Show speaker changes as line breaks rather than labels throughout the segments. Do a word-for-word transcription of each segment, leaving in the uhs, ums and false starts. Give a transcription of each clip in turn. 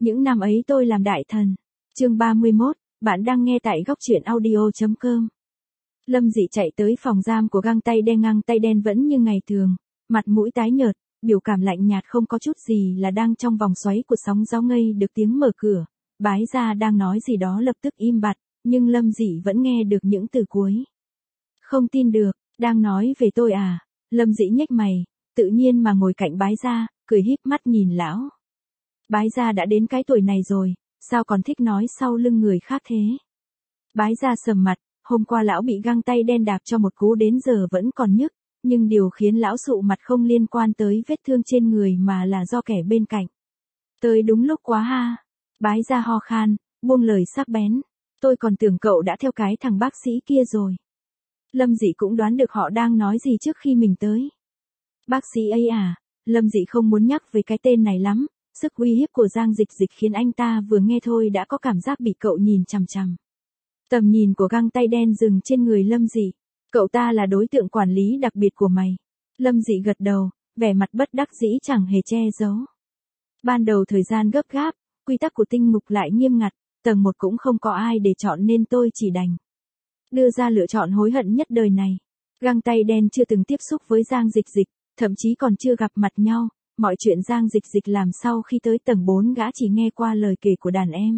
Những năm ấy tôi làm đại thần. Chương ba mươi mốt, bạn đang nghe tại góc truyện audio chấm com. Lâm Dị chạy tới phòng giam của găng tay đen, găng tay đen vẫn như ngày thường, mặt mũi tái nhợt, biểu cảm lạnh nhạt không có chút gì là đang trong vòng xoáy của sóng gió ngây được tiếng mở cửa. Bái gia đang nói gì đó lập tức im bặt, nhưng Lâm Dị vẫn nghe được những từ cuối. Không tin được, đang nói về tôi à? Lâm Dị nhếch mày, tự nhiên mà ngồi cạnh bái gia, cười híp mắt nhìn lão. Bái gia đã đến cái tuổi này rồi, sao còn thích nói sau lưng người khác thế? Bái gia sầm mặt, hôm qua lão bị găng tay đen đạp cho một cú đến giờ vẫn còn nhức, nhưng điều khiến lão sụ mặt không liên quan tới vết thương trên người mà là do kẻ bên cạnh. Tới đúng lúc quá ha. Bái gia ho khan, buông lời sắc bén. Tôi còn tưởng cậu đã theo cái thằng bác sĩ kia rồi. Lâm Dị cũng đoán được họ đang nói gì trước khi mình tới. Bác sĩ ấy à? Lâm Dị không muốn nhắc về cái tên này lắm. Sức uy hiếp của Giang Dịch Dịch khiến anh ta vừa nghe thôi đã có cảm giác bị cậu nhìn chằm chằm. Tầm nhìn của găng tay đen dừng trên người Lâm Dị. Cậu ta là đối tượng quản lý đặc biệt của mày. Lâm Dị gật đầu, vẻ mặt bất đắc dĩ chẳng hề che giấu. Ban đầu thời gian gấp gáp, quy tắc của tinh ngục lại nghiêm ngặt, tầng một cũng không có ai để chọn nên tôi chỉ đành đưa ra lựa chọn hối hận nhất đời này. Găng tay đen chưa từng tiếp xúc với Giang Dịch Dịch, thậm chí còn chưa gặp mặt nhau. Mọi chuyện Giang Dịch Dịch làm sau khi tới tầng bốn gã chỉ nghe qua lời kể của đàn em.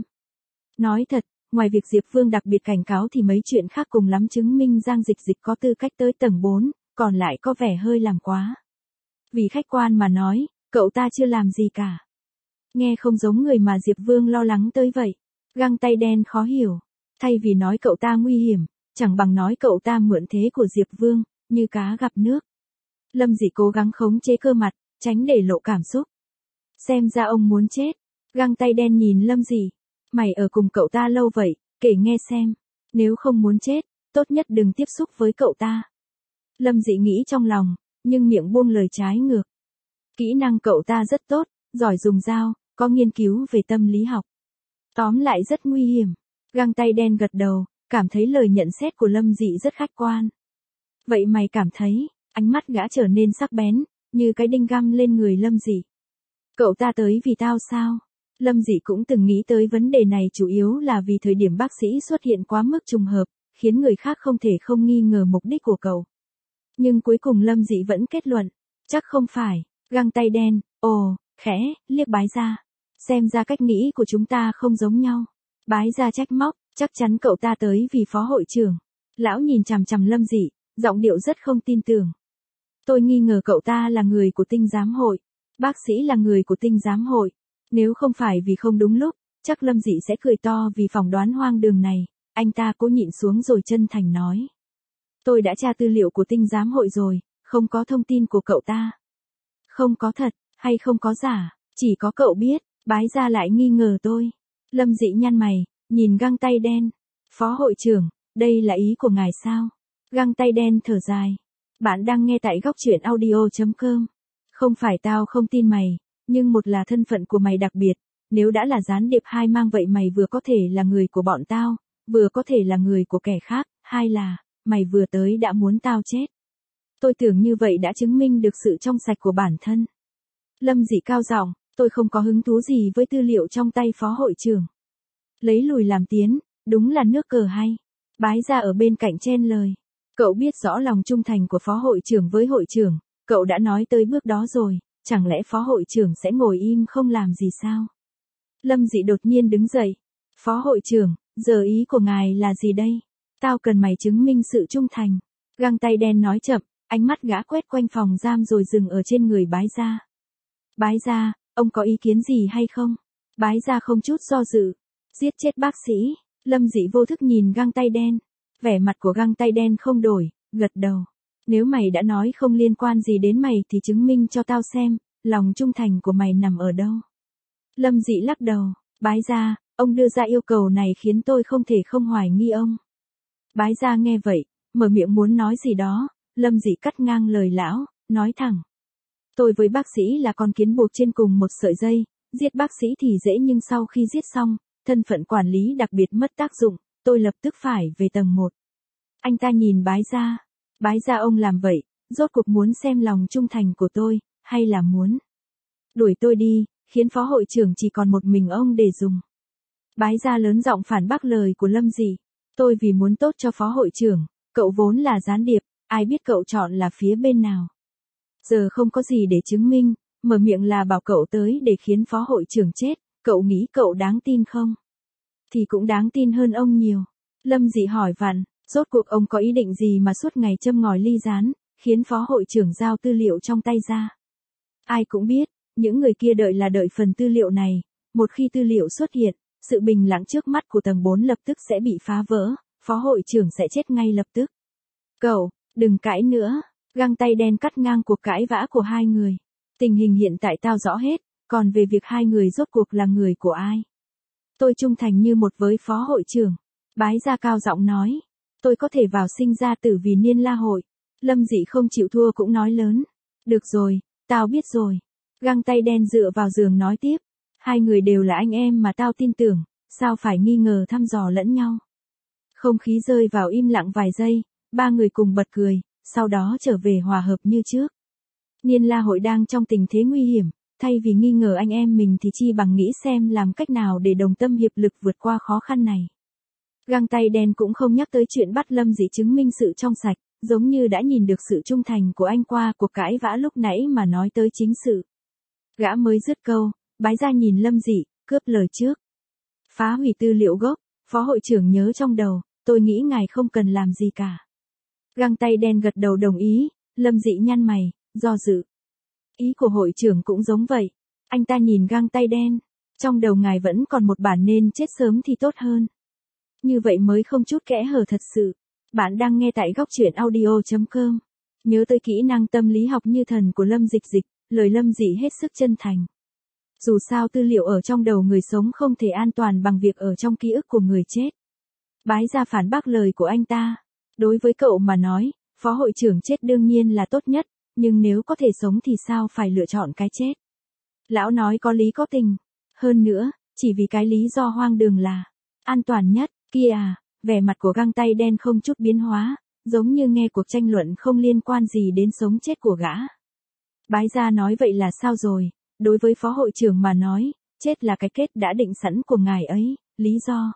Nói thật, ngoài việc Diệp Vương đặc biệt cảnh cáo thì mấy chuyện khác cùng lắm chứng minh Giang Dịch Dịch có tư cách tới tầng bốn, còn lại có vẻ hơi làm quá. Vì khách quan mà nói, cậu ta chưa làm gì cả. Nghe không giống người mà Diệp Vương lo lắng tới vậy. Găng tay đen khó hiểu. Thay vì nói cậu ta nguy hiểm, chẳng bằng nói cậu ta mượn thế của Diệp Vương, như cá gặp nước. Lâm Dị cố gắng khống chế cơ mặt, tránh để lộ cảm xúc. Xem ra ông muốn chết. Găng tay đen nhìn Lâm Dị. Mày ở cùng cậu ta lâu vậy, kể nghe xem. Nếu không muốn chết, tốt nhất đừng tiếp xúc với cậu ta. Lâm Dị nghĩ trong lòng, nhưng miệng buông lời trái ngược. Kỹ năng cậu ta rất tốt, giỏi dùng dao, có nghiên cứu về tâm lý học. Tóm lại rất nguy hiểm. Găng tay đen gật đầu, cảm thấy lời nhận xét của Lâm Dị rất khách quan. Vậy mày cảm thấy, ánh mắt gã trở nên sắc bén, như cái đinh găm lên người Lâm Dị. Cậu ta tới vì tao sao? Lâm Dị cũng từng nghĩ tới vấn đề này, chủ yếu là vì thời điểm bác sĩ xuất hiện quá mức trùng hợp, khiến người khác không thể không nghi ngờ mục đích của cậu. Nhưng cuối cùng Lâm Dị vẫn kết luận, chắc không phải. Găng tay đen, ồ, khẽ, liếc bái gia. Xem ra cách nghĩ của chúng ta không giống nhau. Bái gia trách móc, chắc chắn cậu ta tới vì phó hội trưởng. Lão nhìn chằm chằm Lâm Dị, giọng điệu rất không tin tưởng. Tôi nghi ngờ cậu ta là người của tinh giám hội. Bác sĩ là người của tinh giám hội. Nếu không phải vì không đúng lúc, chắc Lâm Dị sẽ cười to vì phỏng đoán hoang đường này. Anh ta cố nhịn xuống rồi chân thành nói. Tôi đã tra tư liệu của tinh giám hội rồi, không có thông tin của cậu ta. Không có thật, hay không có giả, chỉ có cậu biết. Bái gia lại nghi ngờ tôi. Lâm Dị nhăn mày, nhìn găng tay đen. Phó hội trưởng, đây là ý của ngài sao? Găng tay đen thở dài. Bạn đang nghe tại góc truyện audio chấm com. Không phải tao không tin mày, nhưng một là thân phận của mày đặc biệt. Nếu đã là gián điệp hai mang vậy mày vừa có thể là người của bọn tao, vừa có thể là người của kẻ khác. Hai là, mày vừa tới đã muốn tao chết. Tôi tưởng như vậy đã chứng minh được sự trong sạch của bản thân. Lâm Dị cao giọng. Tôi không có hứng thú gì với tư liệu trong tay phó hội trưởng. Lấy lùi làm tiến, đúng là nước cờ hay. Bái gia ở bên cạnh chen lời. Cậu biết rõ lòng trung thành của phó hội trưởng với hội trưởng, cậu đã nói tới bước đó rồi, chẳng lẽ phó hội trưởng sẽ ngồi im không làm gì sao? Lâm Dị đột nhiên đứng dậy. Phó hội trưởng, giờ ý của ngài là gì đây? Tao cần mày chứng minh sự trung thành. Găng tay đen nói chậm, ánh mắt gã quét quanh phòng giam rồi dừng ở trên người bái gia. Bái gia, ông có ý kiến gì hay không? Bái gia không chút do dự. Giết chết bác sĩ. Lâm Dị vô thức nhìn găng tay đen. Vẻ mặt của găng tay đen không đổi, gật đầu. Nếu mày đã nói không liên quan gì đến mày thì chứng minh cho tao xem, lòng trung thành của mày nằm ở đâu. Lâm Dị lắc đầu. Bái gia, ông đưa ra yêu cầu này khiến tôi không thể không hoài nghi ông. Bái gia nghe vậy, mở miệng muốn nói gì đó. Lâm Dị cắt ngang lời lão, nói thẳng. Tôi với bác sĩ là con kiến buộc trên cùng một sợi dây, giết bác sĩ thì dễ nhưng sau khi giết xong, thân phận quản lý đặc biệt mất tác dụng, tôi lập tức phải về tầng một. Anh ta nhìn bái gia. Bái gia ông làm vậy, rốt cuộc muốn xem lòng trung thành của tôi, hay là muốn đuổi tôi đi, khiến phó hội trưởng chỉ còn một mình ông để dùng. Bái gia lớn giọng phản bác lời của Lâm Dị. Tôi vì muốn tốt cho phó hội trưởng, cậu vốn là gián điệp, ai biết cậu chọn là phía bên nào. Giờ không có gì để chứng minh, mở miệng là bảo cậu tới để khiến phó hội trưởng chết, cậu nghĩ cậu đáng tin không? Thì cũng đáng tin hơn ông nhiều. Lâm Dị hỏi vặn, rốt cuộc ông có ý định gì mà suốt ngày châm ngòi ly gián, khiến phó hội trưởng giao tư liệu trong tay ra. Ai cũng biết, những người kia đợi là đợi phần tư liệu này, một khi tư liệu xuất hiện, sự bình lặng trước mắt của tầng bốn lập tức sẽ bị phá vỡ, phó hội trưởng sẽ chết ngay lập tức. Cậu, đừng cãi nữa, găng tay đen cắt ngang cuộc cãi vã của hai người. Tình hình hiện tại tao rõ hết, còn về việc hai người rốt cuộc là người của ai. Tôi trung thành như một với phó hội trưởng. Bái gia cao giọng nói, tôi có thể vào sinh ra tử vì Niên La hội. Lâm Dị không chịu thua cũng nói lớn. Được rồi, tao biết rồi. Găng tay đen dựa vào giường nói tiếp. Hai người đều là anh em mà tao tin tưởng, sao phải nghi ngờ thăm dò lẫn nhau. Không khí rơi vào im lặng vài giây, ba người cùng bật cười, sau đó trở về hòa hợp như trước. Niên La hội đang trong tình thế nguy hiểm, thay vì nghi ngờ anh em mình thì chi bằng nghĩ xem làm cách nào để đồng tâm hiệp lực vượt qua khó khăn này. Găng tay đen cũng không nhắc tới chuyện bắt Lâm Dị chứng minh sự trong sạch, giống như đã nhìn được sự trung thành của anh qua cuộc cãi vã lúc nãy mà nói tới chính sự. Gã mới dứt câu, bái gia nhìn Lâm Dị, cướp lời trước. Phá hủy tư liệu gốc, phó hội trưởng nhớ trong đầu, tôi nghĩ ngài không cần làm gì cả. Găng tay đen gật đầu đồng ý, Lâm Dị nhăn mày, do dự. Ý của hội trưởng cũng giống vậy. Anh ta nhìn găng tay đen, trong đầu ngài vẫn còn một bản nên chết sớm thì tốt hơn. Như vậy mới không chút kẽ hở thật sự. Bạn đang nghe tại góc truyện audio chấm com. Nhớ tới kỹ năng tâm lý học như thần của Lâm Dịch Dịch, lời Lâm Dị hết sức chân thành. Dù sao tư liệu ở trong đầu người sống không thể an toàn bằng việc ở trong ký ức của người chết. Bái gia phản bác lời của anh ta. Đối với cậu mà nói, phó hội trưởng chết đương nhiên là tốt nhất, nhưng nếu có thể sống thì sao phải lựa chọn cái chết. Lão nói có lý có tình. Hơn nữa, chỉ vì cái lý do hoang đường là an toàn nhất. Kia à, vẻ mặt của găng tay đen không chút biến hóa, giống như nghe cuộc tranh luận không liên quan gì đến sống chết của gã. Bái gia nói vậy là sao rồi, đối với phó hội trưởng mà nói, chết là cái kết đã định sẵn của ngài ấy, lý do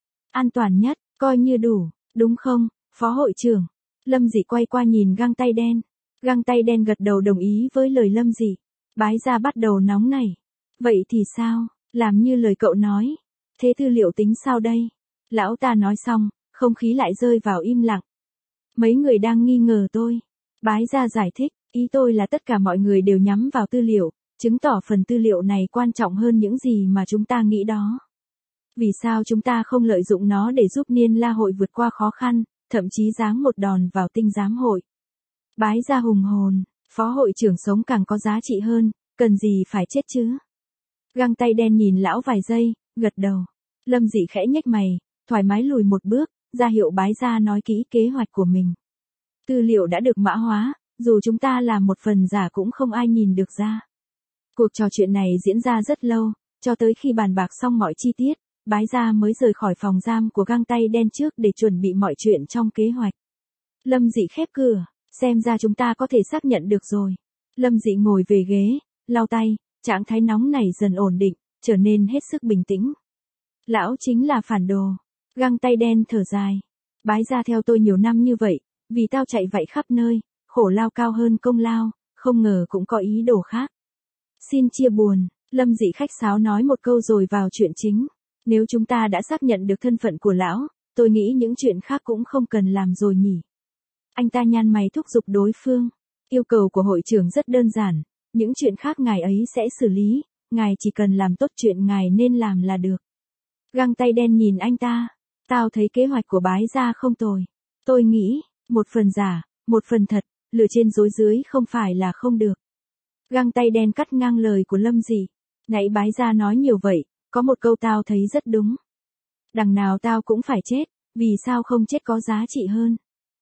an toàn nhất, coi như đủ, đúng không, phó hội trưởng. Lâm Dị quay qua nhìn găng tay đen. Găng tay đen gật đầu đồng ý với lời Lâm Dị. Bái gia bắt đầu nóng nảy. Vậy thì sao, làm như lời cậu nói. Thế tư liệu tính sao đây? Lão ta nói xong, không khí lại rơi vào im lặng. Mấy người đang nghi ngờ tôi. Bái gia giải thích, ý tôi là tất cả mọi người đều nhắm vào tư liệu, chứng tỏ phần tư liệu này quan trọng hơn những gì mà chúng ta nghĩ đó. Vì sao chúng ta không lợi dụng nó để giúp Niên La hội vượt qua khó khăn, thậm chí giáng một đòn vào tinh giám hội? Bái gia hùng hồn, phó hội trưởng sống càng có giá trị hơn, cần gì phải chết chứ? Găng tay đen nhìn lão vài giây, gật đầu. Lâm Dị khẽ nhếch mày, thoải mái lùi một bước, ra hiệu bái gia nói kỹ kế hoạch của mình. Tư liệu đã được mã hóa, dù chúng ta làm một phần giả cũng không ai nhìn được ra. Cuộc trò chuyện này diễn ra rất lâu, cho tới khi bàn bạc xong mọi chi tiết, bái gia mới rời khỏi phòng giam của găng tay đen trước để chuẩn bị mọi chuyện trong kế hoạch. Lâm Dị khép cửa, xem ra chúng ta có thể xác nhận được rồi. Lâm Dị ngồi về ghế, lau tay, trạng thái nóng này dần ổn định, trở nên hết sức bình tĩnh. Lão chính là phản đồ. Găng tay đen thở dài. Bái gia theo tôi nhiều năm như vậy, vì tao chạy vậy khắp nơi, khổ lao cao hơn công lao, không ngờ cũng có ý đồ khác. Xin chia buồn, Lâm Dị khách sáo nói một câu rồi vào chuyện chính. Nếu chúng ta đã xác nhận được thân phận của lão, tôi nghĩ những chuyện khác cũng không cần làm rồi nhỉ. Anh ta nhăn mày thúc giục đối phương. Yêu cầu của hội trưởng rất đơn giản, những chuyện khác ngài ấy sẽ xử lý, ngài chỉ cần làm tốt chuyện ngài nên làm là được. Găng tay đen nhìn anh ta. Tao thấy kế hoạch của bái gia không tồi. Tôi nghĩ, một phần giả, một phần thật, lửa trên dối dưới không phải là không được. Găng tay đen cắt ngang lời của Lâm Dị. Nãy bái gia nói nhiều vậy, có một câu tao thấy rất đúng. Đằng nào tao cũng phải chết, vì sao không chết có giá trị hơn.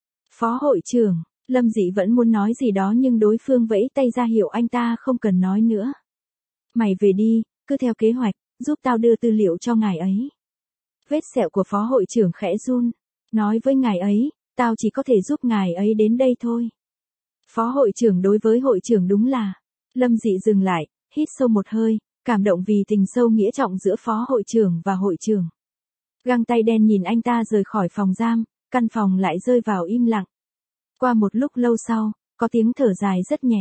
Phó hội trưởng, Lâm Dị vẫn muốn nói gì đó nhưng đối phương vẫy tay ra hiệu anh ta không cần nói nữa. Mày về đi, cứ theo kế hoạch, giúp tao đưa tư liệu cho ngài ấy. Vết sẹo của phó hội trưởng khẽ run. Nói với ngài ấy, tao chỉ có thể giúp ngài ấy đến đây thôi. Phó hội trưởng đối với hội trưởng đúng là. Lâm Dị dừng lại, hít sâu một hơi, cảm động vì tình sâu nghĩa trọng giữa phó hội trưởng và hội trưởng. Găng tay đen nhìn anh ta rời khỏi phòng giam, căn phòng lại rơi vào im lặng. Qua một lúc lâu sau, có tiếng thở dài rất nhẹ.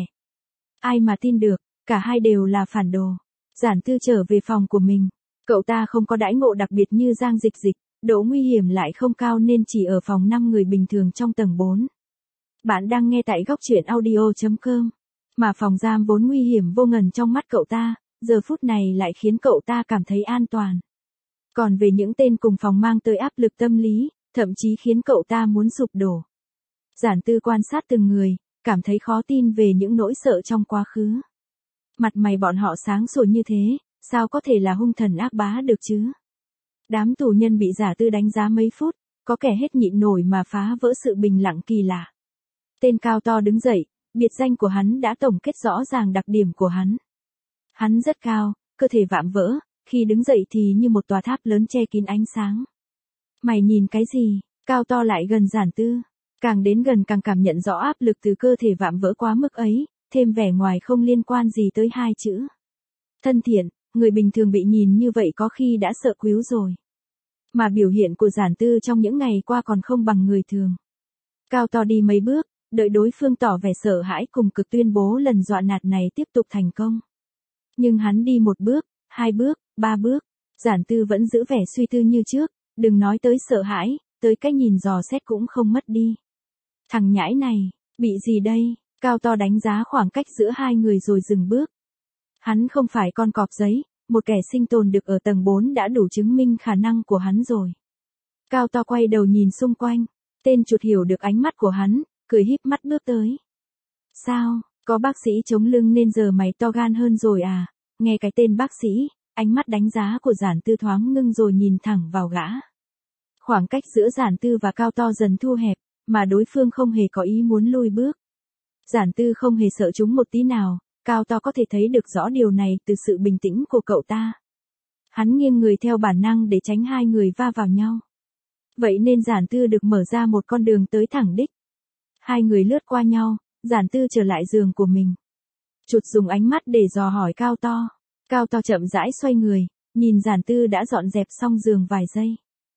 Ai mà tin được, cả hai đều là phản đồ. Giản Tư trở về phòng của mình. Cậu ta không có đãi ngộ đặc biệt như Giang Dịch Dịch, độ nguy hiểm lại không cao nên chỉ ở phòng năm người bình thường trong tầng bốn. Bạn đang nghe tại góc truyện audio chấm com. Mà phòng giam vốn nguy hiểm vô ngần trong mắt cậu ta, giờ phút này lại khiến cậu ta cảm thấy an toàn. Còn về những tên cùng phòng mang tới áp lực tâm lý, thậm chí khiến cậu ta muốn sụp đổ. Giản Tư quan sát từng người, cảm thấy khó tin về những nỗi sợ trong quá khứ. Mặt mày bọn họ sáng sủa như thế, sao có thể là hung thần ác bá được chứ? Đám tù nhân bị Giả Tư đánh giá mấy phút, có kẻ hết nhịn nổi mà phá vỡ sự bình lặng kỳ lạ. Tên cao to đứng dậy, biệt danh của hắn đã tổng kết rõ ràng đặc điểm của hắn. Hắn rất cao, cơ thể vạm vỡ, khi đứng dậy thì như một tòa tháp lớn che kín ánh sáng. Mày nhìn cái gì? Cao to lại gần Giản Tư. Càng đến gần càng cảm nhận rõ áp lực từ cơ thể vạm vỡ quá mức ấy, thêm vẻ ngoài không liên quan gì tới hai chữ. Thân thiện, người bình thường bị nhìn như vậy có khi đã sợ quýu rồi. Mà biểu hiện của Giản Tư trong những ngày qua còn không bằng người thường. Cao to đi mấy bước, đợi đối phương tỏ vẻ sợ hãi cùng cực tuyên bố lần dọa nạt này tiếp tục thành công. Nhưng hắn đi một bước, hai bước, ba bước, Giản Tư vẫn giữ vẻ suy tư như trước, đừng nói tới sợ hãi, tới cái nhìn dò xét cũng không mất đi. Thằng nhãi này, bị gì đây? Cao to đánh giá khoảng cách giữa hai người rồi dừng bước. Hắn không phải con cọp giấy, một kẻ sinh tồn được ở tầng bốn đã đủ chứng minh khả năng của hắn rồi. Cao to quay đầu nhìn xung quanh, tên chuột hiểu được ánh mắt của hắn, cười híp mắt bước tới. Sao, có bác sĩ chống lưng nên giờ mày to gan hơn rồi à? Nghe cái tên bác sĩ, ánh mắt đánh giá của Giản Tư thoáng ngưng rồi nhìn thẳng vào gã. Khoảng cách giữa Giản Tư và Cao to dần thu hẹp, mà đối phương không hề có ý muốn lui bước. Giản Tư không hề sợ chúng một tí nào, Cao to có thể thấy được rõ điều này từ sự bình tĩnh của cậu ta. Hắn nghiêng người theo bản năng để tránh hai người va vào nhau. Vậy nên Giản Tư được mở ra một con đường tới thẳng đích. Hai người lướt qua nhau, Giản Tư trở lại giường của mình. Chuột dùng ánh mắt để dò hỏi Cao to. Cao to chậm rãi xoay người, nhìn Giản Tư đã dọn dẹp xong giường vài giây.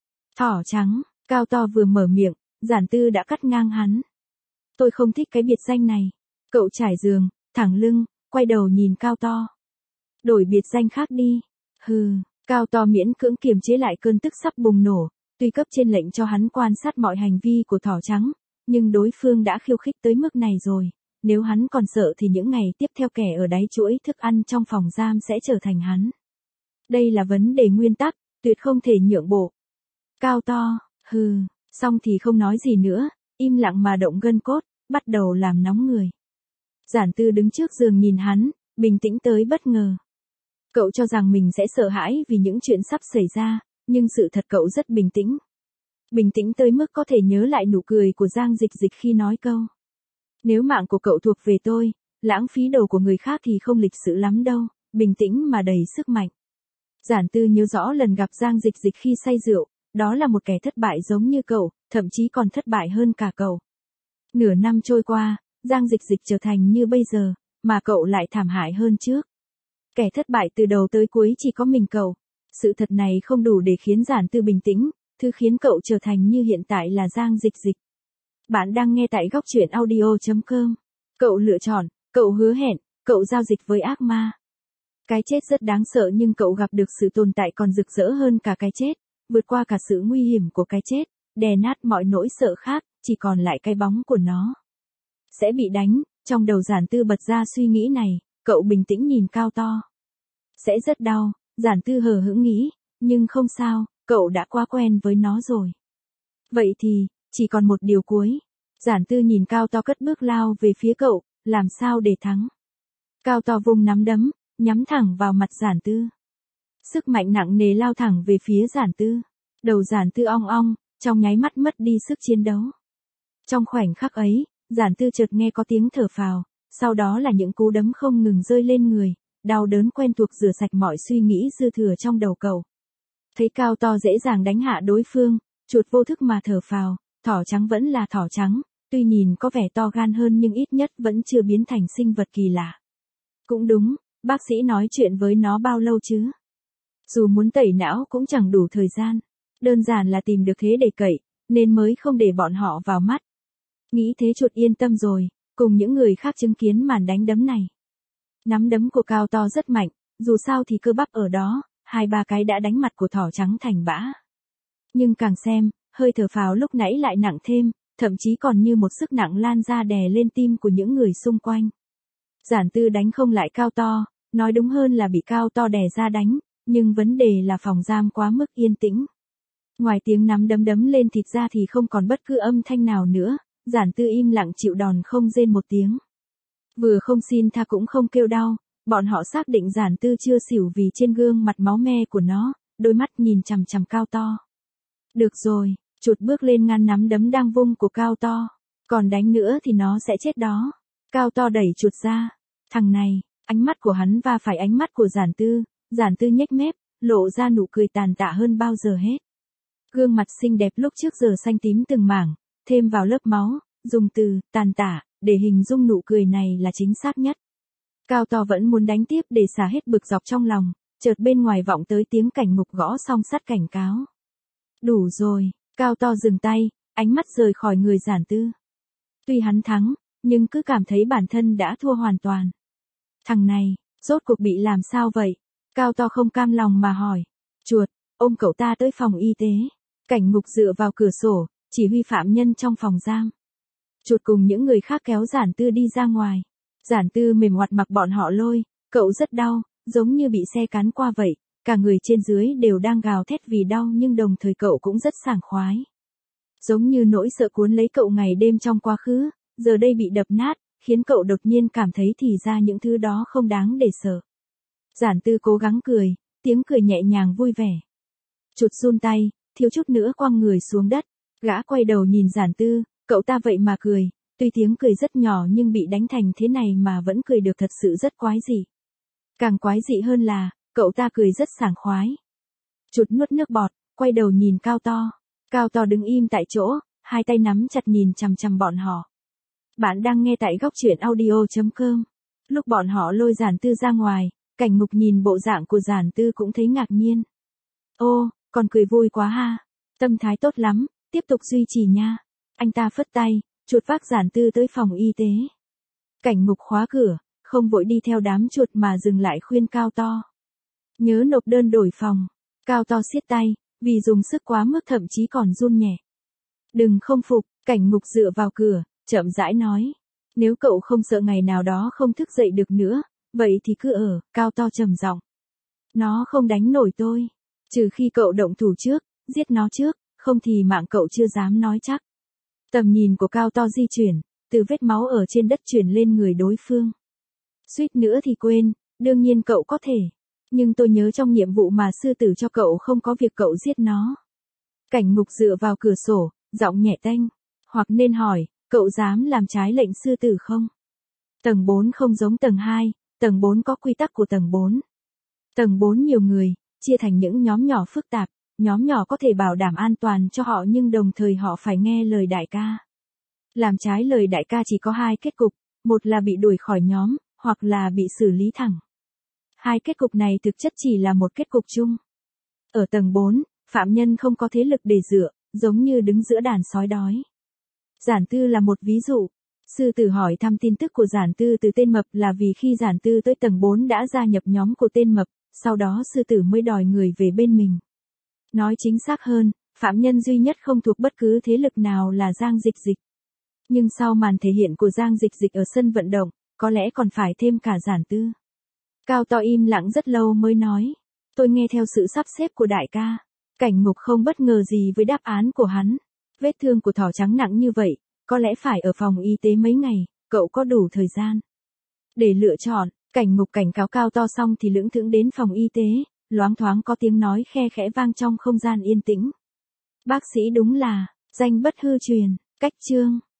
Thỏ trắng, Cao to vừa mở miệng, Giản Tư đã cắt ngang hắn. Tôi không thích cái biệt danh này. Cậu trải giường, thẳng lưng, quay đầu nhìn Cao to. Đổi biệt danh khác đi. Hừ, Cao to miễn cưỡng kiềm chế lại cơn tức sắp bùng nổ, tuy cấp trên lệnh cho hắn quan sát mọi hành vi của thỏ trắng, nhưng đối phương đã khiêu khích tới mức này rồi. Nếu hắn còn sợ thì những ngày tiếp theo kẻ ở đáy chuỗi thức ăn trong phòng giam sẽ trở thành hắn. Đây là vấn đề nguyên tắc, tuyệt không thể nhượng bộ. Cao to, hừ, xong thì không nói gì nữa, im lặng mà động gân cốt, bắt đầu làm nóng người. Giản Tư đứng trước giường nhìn hắn, bình tĩnh tới bất ngờ. Cậu cho rằng mình sẽ sợ hãi vì những chuyện sắp xảy ra, nhưng sự thật cậu rất bình tĩnh. Bình tĩnh tới mức có thể nhớ lại nụ cười của Giang Dịch Dịch khi nói câu. Nếu mạng của cậu thuộc về tôi, lãng phí đầu của người khác thì không lịch sự lắm đâu, bình tĩnh mà đầy sức mạnh. Giản Tư nhớ rõ lần gặp Giang Dịch Dịch khi say rượu, đó là một kẻ thất bại giống như cậu, thậm chí còn thất bại hơn cả cậu. Nửa năm trôi qua, Giang Dịch Dịch trở thành như bây giờ, mà cậu lại thảm hại hơn trước. Kẻ thất bại từ đầu tới cuối chỉ có mình cậu. Sự thật này không đủ để khiến Giản Tư bình tĩnh, thứ khiến cậu trở thành như hiện tại là Giang Dịch Dịch. Bạn đang nghe tại góc truyện audio chấm com. Cậu lựa chọn, cậu hứa hẹn, cậu giao dịch với ác ma. Cái chết rất đáng sợ nhưng cậu gặp được sự tồn tại còn rực rỡ hơn cả cái chết, vượt qua cả sự nguy hiểm của cái chết, đè nát mọi nỗi sợ khác, chỉ còn lại cái bóng của nó. Sẽ bị đánh, trong đầu Giản Tư bật ra suy nghĩ này, cậu bình tĩnh nhìn Cao to. Sẽ rất đau, Giản Tư hờ hững nghĩ, nhưng không sao, cậu đã quá quen với nó rồi. Vậy thì, chỉ còn một điều cuối. Giản Tư nhìn Cao to cất bước lao về phía cậu, làm sao để thắng. Cao to vung nắm đấm, nhắm thẳng vào mặt Giản Tư. Sức mạnh nặng nề lao thẳng về phía Giản Tư. Đầu Giản Tư ong ong, trong nháy mắt mất đi sức chiến đấu. Trong khoảnh khắc ấy, Giản Tư chợt nghe có tiếng thở phào, sau đó là những cú đấm không ngừng rơi lên người, đau đớn quen thuộc rửa sạch mọi suy nghĩ dư thừa trong đầu cậu. Thấy Cao to dễ dàng đánh hạ đối phương, chuột vô thức mà thở phào, thỏ trắng vẫn là thỏ trắng, tuy nhìn có vẻ to gan hơn nhưng ít nhất vẫn chưa biến thành sinh vật kỳ lạ. Cũng đúng, Bác sĩ nói chuyện với nó bao lâu chứ? Dù muốn tẩy não cũng chẳng đủ thời gian. Đơn giản là tìm được thế để cậy, nên mới không để bọn họ vào mắt. Nghĩ thế chuột yên tâm rồi, cùng những người khác chứng kiến màn đánh đấm này. Nắm đấm của Cao To rất mạnh, dù sao thì cơ bắp ở đó, hai ba cái đã đánh mặt của thỏ trắng thành bã. Nhưng càng xem, hơi thở phào lúc nãy lại nặng thêm, thậm chí còn như một sức nặng lan ra đè lên tim của những người xung quanh. Giản Tư đánh không lại Cao To, nói đúng hơn là bị Cao To đè ra đánh, nhưng vấn đề là phòng giam quá mức yên tĩnh. Ngoài tiếng nắm đấm đấm lên thịt ra thì không còn bất cứ âm thanh nào nữa, Giản Tư im lặng chịu đòn không rên một tiếng. Vừa không xin tha cũng không kêu đau, bọn họ xác định Giản Tư chưa xỉu vì trên gương mặt máu me của nó, đôi mắt nhìn chằm chằm Cao To. Được rồi, chuột bước lên ngăn nắm đấm đang vung của Cao To. Còn đánh nữa thì nó sẽ chết đó. Cao To đẩy chuột ra. Thằng này, ánh mắt của hắn va phải ánh mắt của Giản Tư. Giản Tư nhếch mép, lộ ra nụ cười tàn tạ hơn bao giờ hết. Gương mặt xinh đẹp lúc trước giờ xanh tím từng mảng, thêm vào lớp máu, dùng từ tàn tạ để hình dung nụ cười này là chính xác nhất. Cao To vẫn muốn đánh tiếp để xả hết bực dọc trong lòng, chợt bên ngoài vọng tới tiếng cảnh ngục gõ song sắt cảnh cáo. Đủ rồi, Cao To dừng tay, ánh mắt rời khỏi người Giản Tư. Tuy hắn thắng, nhưng cứ cảm thấy bản thân đã thua hoàn toàn. Thằng này, rốt cuộc bị làm sao vậy? Cao To không cam lòng mà hỏi. Chuột, ôm cậu ta tới phòng y tế. Cảnh ngục dựa vào cửa sổ, chỉ huy phạm nhân trong phòng giam. Chuột cùng những người khác kéo Giản Tư đi ra ngoài. Giản Tư mềm ngoặt mặc bọn họ lôi, cậu rất đau, giống như bị xe cán qua vậy. Cả người trên dưới đều đang gào thét vì đau nhưng đồng thời cậu cũng rất sảng khoái. Giống như nỗi sợ cuốn lấy cậu ngày đêm trong quá khứ, giờ đây bị đập nát, khiến cậu đột nhiên cảm thấy thì ra những thứ đó không đáng để sợ. Giản Tư cố gắng cười, tiếng cười nhẹ nhàng vui vẻ. Chuột run tay, thiếu chút nữa quăng người xuống đất, gã quay đầu nhìn Giản Tư, cậu ta vậy mà cười, tuy tiếng cười rất nhỏ nhưng bị đánh thành thế này mà vẫn cười được thật sự rất quái dị. Càng quái dị hơn là, cậu ta cười rất sảng khoái. Chuột nuốt nước bọt, quay đầu nhìn Cao To. Cao To đứng im tại chỗ, hai tay nắm chặt nhìn chằm chằm bọn họ. Bạn đang nghe tại góc truyện audio chấm com. Lúc bọn họ lôi Giản Tư ra ngoài, cảnh ngục nhìn bộ dạng của Giản Tư cũng thấy ngạc nhiên. Ô, còn cười vui quá ha. Tâm thái tốt lắm, tiếp tục duy trì nha. Anh ta phất tay, chuột vác Giản Tư tới phòng y tế. Cảnh ngục khóa cửa, không vội đi theo đám chuột mà dừng lại khuyên Cao To. Nhớ nộp đơn đổi phòng. Cao To siết tay, vì dùng sức quá mức thậm chí còn run nhẹ. Đừng không phục, cảnh ngục dựa vào cửa, chậm rãi nói. Nếu cậu không sợ ngày nào đó không thức dậy được nữa, vậy thì cứ ở, Cao To trầm giọng. Nó không đánh nổi tôi. Trừ khi cậu động thủ trước, giết nó trước, không thì mạng cậu chưa dám nói chắc. Tầm nhìn của Cao To di chuyển, từ vết máu ở trên đất chuyển lên người đối phương. Suýt nữa thì quên, đương nhiên cậu có thể. Nhưng tôi nhớ trong nhiệm vụ mà sư tử cho cậu không có việc cậu giết nó. Cảnh ngục dựa vào cửa sổ, giọng nhẹ tênh. Hoặc nên hỏi, cậu dám làm trái lệnh sư tử không? Tầng bốn không giống tầng hai, tầng bốn có quy tắc của tầng bốn. Tầng bốn nhiều người, chia thành những nhóm nhỏ phức tạp, nhóm nhỏ có thể bảo đảm an toàn cho họ nhưng đồng thời họ phải nghe lời đại ca. Làm trái lời đại ca chỉ có hai kết cục, một là bị đuổi khỏi nhóm, hoặc là bị xử lý thẳng. Hai kết cục này thực chất chỉ là một kết cục chung. Ở tầng bốn, phạm nhân không có thế lực để dựa, giống như đứng giữa đàn sói đói. Giản Tư là một ví dụ. Sư tử hỏi thăm tin tức của Giản Tư từ tên mập là vì khi Giản Tư tới tầng bốn đã gia nhập nhóm của tên mập, sau đó sư tử mới đòi người về bên mình. Nói chính xác hơn, phạm nhân duy nhất không thuộc bất cứ thế lực nào là Giang Dịch Dịch. Nhưng sau màn thể hiện của Giang Dịch Dịch ở sân vận động, có lẽ còn phải thêm cả Giản Tư. Cao To im lặng rất lâu mới nói. Tôi nghe theo sự sắp xếp của đại ca. Cảnh ngục không bất ngờ gì với đáp án của hắn. Vết thương của thỏ trắng nặng như vậy, có lẽ phải ở phòng y tế mấy ngày, cậu có đủ thời gian để lựa chọn. Cảnh ngục cảnh cáo Cao To xong thì lững thững đến phòng y tế, loáng thoáng có tiếng nói khe khẽ vang trong không gian yên tĩnh. Bác sĩ đúng là, danh bất hư truyền, cách chương.